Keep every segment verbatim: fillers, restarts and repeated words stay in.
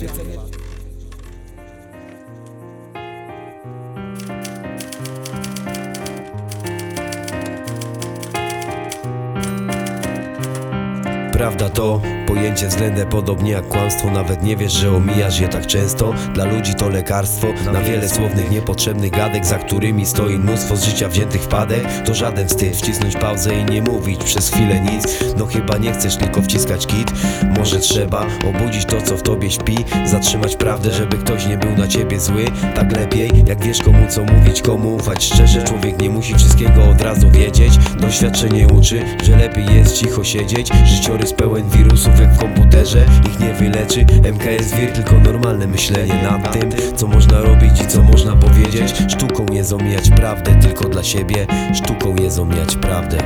Prawda to pojęcie względne, podobnie jak kłamstwo. Nawet nie wiesz, że omijasz je tak często. Dla ludzi to lekarstwo na wiele słownych, niepotrzebnych gadek, za którymi stoi mnóstwo z życia wziętych wpadek. To żaden wstyd wcisnąć pauzę i nie mówić przez chwilę nic. No chyba nie chcesz tylko wciskać kit. Może trzeba obudzić to, co w tobie śpi, zatrzymać prawdę, żeby ktoś nie był na ciebie zły. Tak lepiej, jak wiesz komu co mówić, komu ufać szczerze. Człowiek nie musi wszystkiego od razu wiedzieć. Doświadczenie uczy, że lepiej jest cicho siedzieć. Życiorys pełen wirusów jak w komputerze, ich nie wyleczy M K S wir, tylko normalne myślenie nad tym, co można robić i co można powiedzieć. Sztuką jest omijać prawdę tylko dla siebie. Sztuką jest omijać prawdę.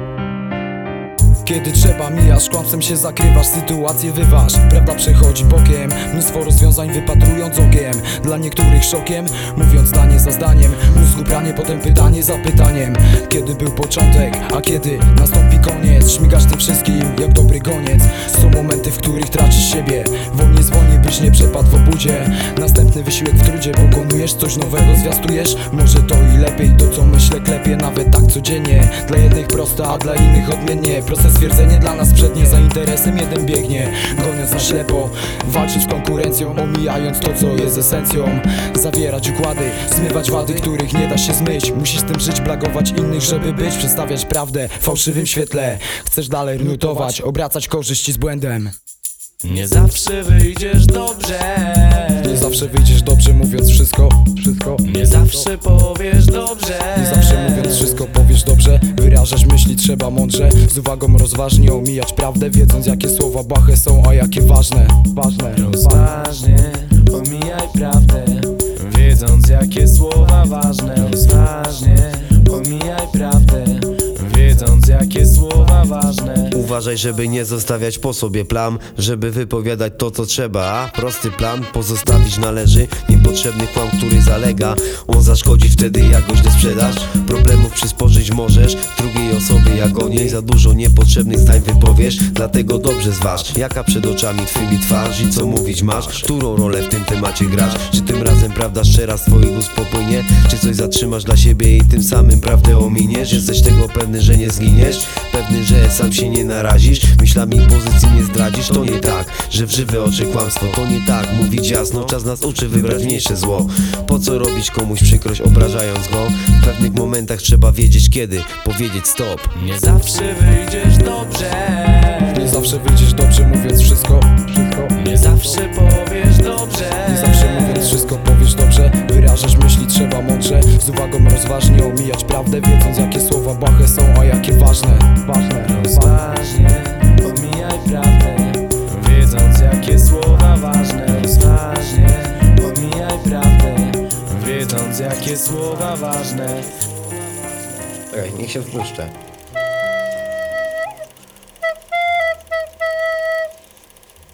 Kiedy trzeba mijasz, kłamstwem się zakrywasz, sytuację wyważ. Prawda przechodzi bokiem, mnóstwo rozwiązań wypatrując okiem. Dla niektórych szokiem, mówiąc zdanie za zdaniem. Mózgu pranie, potem pytanie za pytaniem. Kiedy był początek, a kiedy nastąpi koniec? Śmigasz tym wszystkim jak dobry goniec. Są momenty, w których tracisz siebie. Wolnie zwolnij, byś nie przepadł w obudzie. Następny wysiłek w trudzie, pokonujesz coś nowego, zwiastujesz. Może to i lepiej, to co myślę klepie, nawet tak codziennie. Dla jednych prosta, a dla innych odmiennie. Proste stwierdzenie dla nas przednie, za interesem jeden biegnie, goniąc na ślepo. Walczyć z konkurencją, omijając to, co jest esencją. Zawierać układy, zmywać wady, których nie da się zmyć. Musisz tym żyć, blagować innych, żeby być. Przedstawiać prawdę w fałszywym świetle. Chcesz dalej nutować, obracać korzyści z błędem. Nie zawsze wyjdziesz dobrze. Nie zawsze wyjdziesz dobrze, mówiąc wszystko, wszystko. Nie zawsze powiesz dobrze. Nie zawsze mówiąc wszystko powiesz dobrze. Wyrażać myśli trzeba mądrze, z uwagą rozważnie omijać prawdę, wiedząc jakie słowa błahe są, a jakie ważne. Ważne, Rozważnie omijaj prawdę, wiedząc jakie słowa ważne. Rozważnie omijaj prawdę, wiedząc jakie słowa ważne. Uważaj, żeby nie zostawiać po sobie plam, żeby wypowiadać to, co trzeba. A prosty plan pozostawić należy. Niepotrzebny kłam, który zalega, on zaszkodzi wtedy, jak go źle sprzedasz. Problemów przysporzyć możesz drugiej osobie, jak o niej za dużo niepotrzebnych zdań wypowiesz. Dlatego dobrze zważ, jaka przed oczami twymi twarz i co mówić masz, którą rolę w tym temacie grasz. Czy tym razem prawda szczera z twoich ust popłynie, czy coś zatrzymasz dla siebie i tym samym prawdę ominiesz. Jesteś tego pewny, że nie zginiesz, pewny, że sam się nie narazisz, myślami pozycji nie zdradzisz. To nie tak, że w żywe oczy kłamstwo, to nie tak mówić jasno. Czas nas uczy wybrać mniejsze zło. Po co robić komuś przykrość, obrażając go? W pewnych momentach trzeba wiedzieć kiedy powiedzieć stop. Nie zawsze wyjdziesz dobrze. Nie zawsze wyjdziesz dobrze, mówiąc wszystko, wszystko. Nie zawsze powiesz dobrze. Nie zawsze mówiąc wszystko powiesz dobrze. Wyrażać myśli trzeba mądrze, z uwagą rozważnie omijać prawdę, wiedząc jakie słowa błahe są, a jakie ważne. Ważne, Rozważnie omijaj prawdę, wiedząc jakie słowa ważne. Rozważnie omijaj prawdę, wiedząc jakie słowa ważne. Ej, niech się wpuszczę.